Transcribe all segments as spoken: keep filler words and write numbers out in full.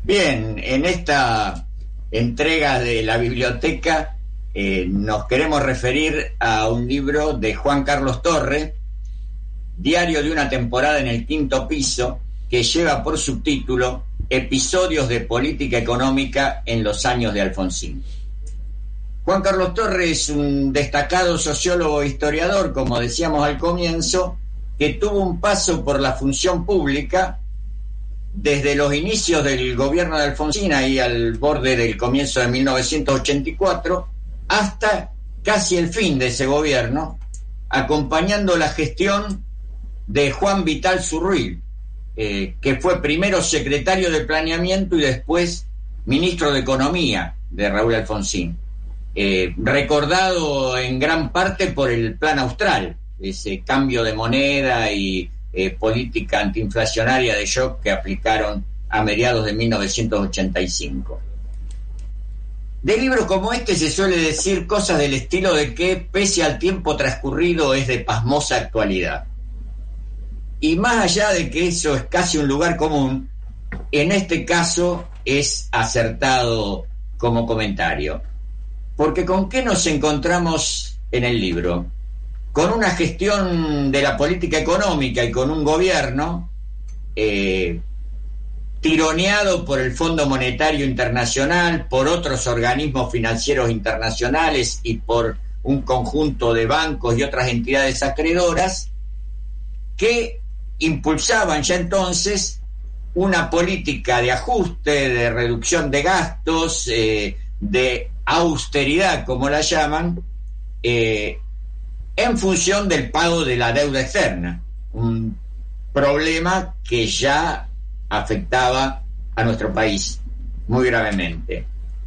Bien, en esta entrega de la biblioteca eh, nos queremos referir a un libro de Juan Carlos Torre, Diario de una temporada en el quinto piso, que lleva por subtítulo Episodios de política económica en los años de Alfonsín. Juan Carlos Torre es un destacado sociólogo e historiador, como decíamos al comienzo, que tuvo un paso por la función pública desde los inicios del gobierno de Alfonsín, ahí al borde del comienzo de mil novecientos ochenta y cuatro, hasta casi el fin de ese gobierno, acompañando la gestión de Juan Vital Zurril, eh, que fue primero secretario de Planeamiento y después ministro de Economía de Raúl Alfonsín, eh, recordado en gran parte por el Plan Austral, ese cambio de moneda y Eh, política antiinflacionaria de shock que aplicaron a mediados de mil novecientos ochenta y cinco. De libros como este se suele decir cosas del estilo de que, pese al tiempo transcurrido, es de pasmosa actualidad. Y más allá de que eso es casi un lugar común, en este caso es acertado como comentario. Porque ¿con qué nos encontramos en el libro? Con una gestión de la política económica y con un gobierno eh, tironeado por el Fondo Monetario Internacional, por otros organismos financieros internacionales y por un conjunto de bancos y otras entidades acreedoras que impulsaban ya entonces una política de ajuste, de reducción de gastos, eh, de austeridad, como la llaman, eh, en función del pago de la deuda externa, un problema que ya afectaba a nuestro país muy gravemente.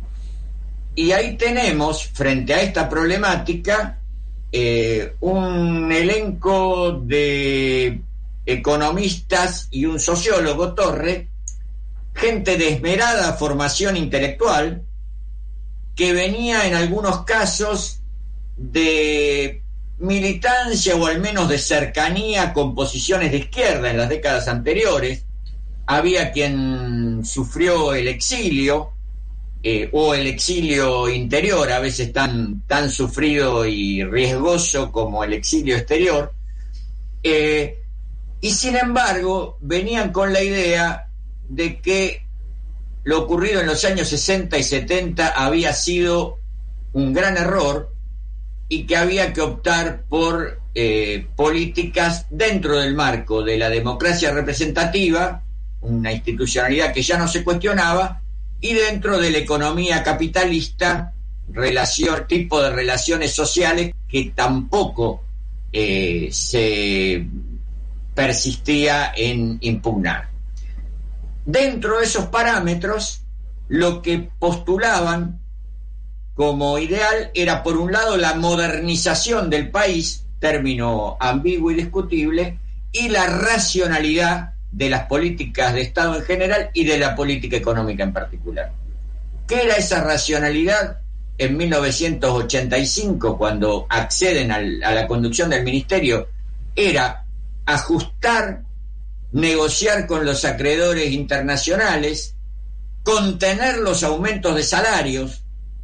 Y ahí tenemos, frente a esta problemática, eh, un elenco de economistas y un sociólogo, Torre, gente de esmerada formación intelectual, que venía en algunos casos de militancia o al menos de cercanía con posiciones de izquierda en las décadas anteriores. Había quien sufrió el exilio eh, o el exilio interior, a veces tan, tan sufrido y riesgoso como el exilio exterior, eh, y sin embargo venían con la idea de que lo ocurrido en los años sesenta y setenta había sido un gran error y que había que optar por eh, políticas dentro del marco de la democracia representativa, una institucionalidad que ya no se cuestionaba, y dentro de la economía capitalista, relación, tipo de relaciones sociales que tampoco eh, se persistía en impugnar. Dentro de esos parámetros, lo que postulaban como ideal era, por un lado, la modernización del país, término ambiguo y discutible, y la racionalidad de las políticas de Estado en general y de la política económica en particular. ¿Qué era esa racionalidad? En mil novecientos ochenta y cinco, cuando acceden al, a la conducción del ministerio, era ajustar, negociar con los acreedores internacionales, contener los aumentos de salarios,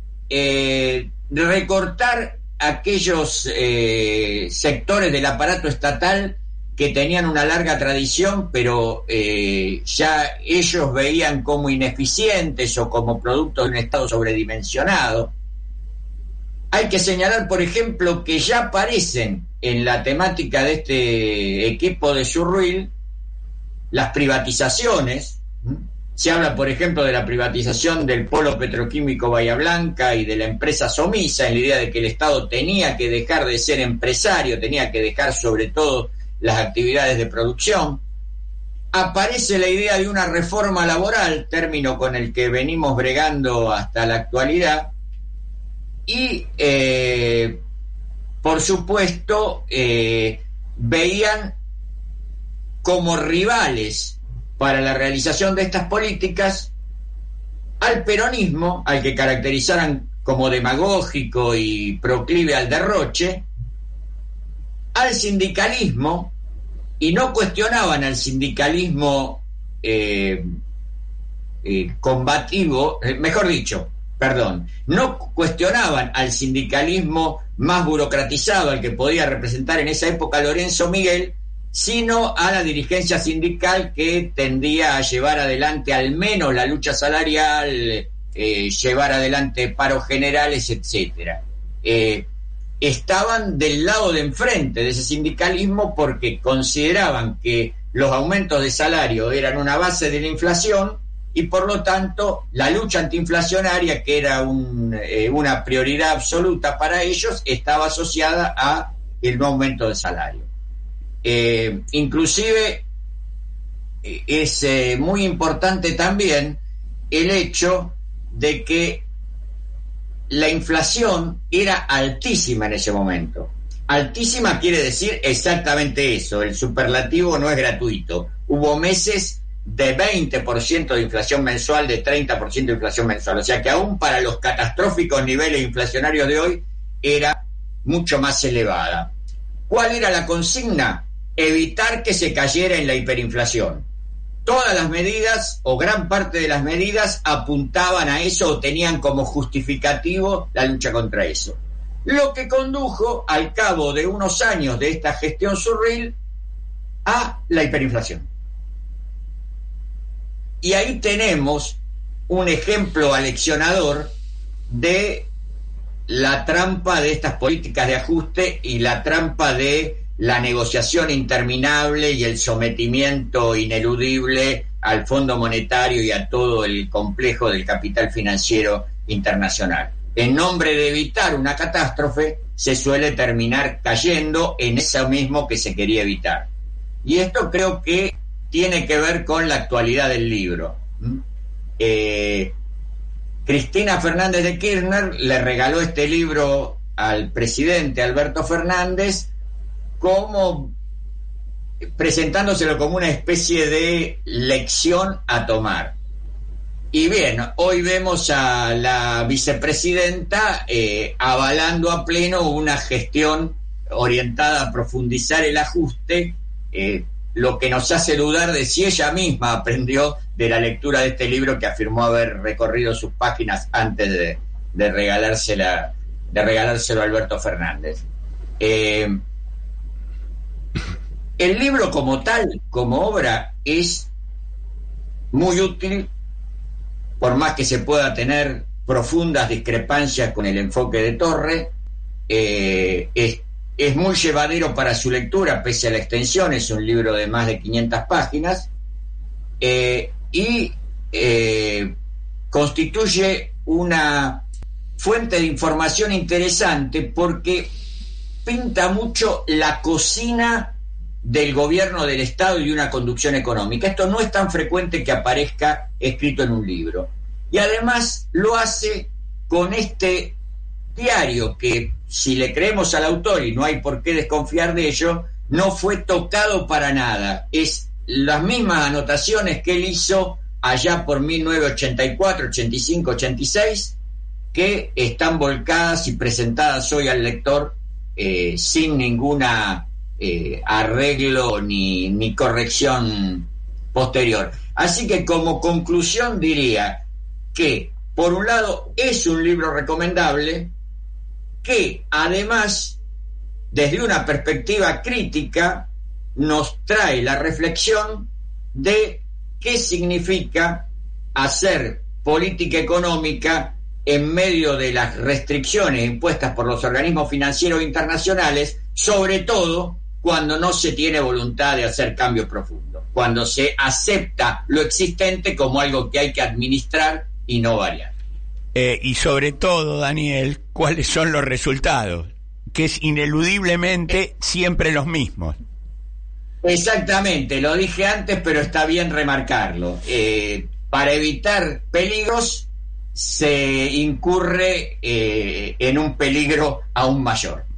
Eh, recortar aquellos eh, sectores del aparato estatal que tenían una larga tradición, pero eh, ya ellos veían como ineficientes o como producto de un Estado sobredimensionado. Hay que señalar, por ejemplo, que ya aparecen en la temática de este equipo de Zurril las privatizaciones. Se habla, por ejemplo, de la privatización del polo petroquímico Bahía Blanca y de la empresa Somisa, en la idea de que el Estado tenía que dejar de ser empresario, tenía que dejar sobre todo las actividades de producción. Aparece la idea de una reforma laboral, término con el que venimos bregando hasta la actualidad, y eh, por supuesto eh, veían como rivales para la realización de estas políticas al peronismo, al que caracterizaran como demagógico y proclive al derroche, al sindicalismo, y no cuestionaban al sindicalismo eh, eh, combativo, eh, mejor dicho, perdón, no cuestionaban al sindicalismo más burocratizado, al que podía representar en esa época Lorenzo Miguel, sino a la dirigencia sindical que tendía a llevar adelante al menos la lucha salarial, eh, llevar adelante paros generales, etcétera. Eh, estaban del lado de enfrente de ese sindicalismo porque consideraban que los aumentos de salario eran una base de la inflación y por lo tanto la lucha antiinflacionaria, que era un, eh, una prioridad absoluta para ellos, estaba asociada a el no aumento de salario. Eh, inclusive eh, es eh, muy importante también el hecho de que la inflación era altísima en ese momento. Altísima quiere decir exactamente eso, el superlativo no es gratuito. Hubo meses de veinte por ciento de inflación mensual, de treinta por ciento de inflación mensual, o sea que aún para los catastróficos niveles inflacionarios de hoy era mucho más elevada. ¿Cuál era la consigna? Evitar que se cayera en la hiperinflación. Todas las medidas, o gran parte de las medidas, apuntaban a eso o tenían como justificativo la lucha contra eso. Lo que condujo, al cabo de unos años de esta gestión surreal, a la hiperinflación. Y ahí tenemos un ejemplo aleccionador de la trampa de estas políticas de ajuste y la trampa de la negociación interminable y el sometimiento ineludible al Fondo Monetario y a todo el complejo del capital financiero internacional. En nombre de evitar una catástrofe, se suele terminar cayendo en eso mismo que se quería evitar. Y esto creo que tiene que ver con la actualidad del libro. Eh, Cristina Fernández de Kirchner le regaló este libro al presidente Alberto Fernández, como presentándoselo como una especie de lección a tomar. Y bien, hoy vemos a la vicepresidenta eh, avalando a pleno una gestión orientada a profundizar el ajuste, eh, lo que nos hace dudar de si ella misma aprendió de la lectura de este libro, que afirmó haber recorrido sus páginas antes de, de regalársela, de regalárselo a Alberto Fernández. Eh, El libro como tal, como obra, es muy útil, por más que se pueda tener profundas discrepancias con el enfoque de Torre. Eh, es, es muy llevadero para su lectura, pese a la extensión, es un libro de más de quinientas páginas, eh, y eh, constituye una fuente de información interesante porque pinta mucho la cocina del gobierno del Estado y una conducción económica. Esto no es tan frecuente que aparezca escrito en un libro. Y además lo hace con este diario que, si le creemos al autor, y no hay por qué desconfiar de ello, no fue tocado para nada. Es las mismas anotaciones que él hizo allá por mil novecientos ochenta y cuatro, ochenta y cinco, ochenta y seis, que están volcadas y presentadas hoy al lector eh, sin ninguna Eh, arreglo ni, ni corrección posterior. Así que como conclusión diría que, por un lado, es un libro recomendable, que además, desde una perspectiva crítica, nos trae la reflexión de qué significa hacer política económica en medio de las restricciones impuestas por los organismos financieros internacionales, sobre todo cuando no se tiene voluntad de hacer cambios profundos, cuando se acepta lo existente como algo que hay que administrar y no variar. Eh, y sobre todo, Daniel, ¿cuáles son los resultados? Que es ineludiblemente siempre los mismos. Exactamente, lo dije antes, pero está bien remarcarlo. Eh, para evitar peligros, se incurre eh, en un peligro aún mayor.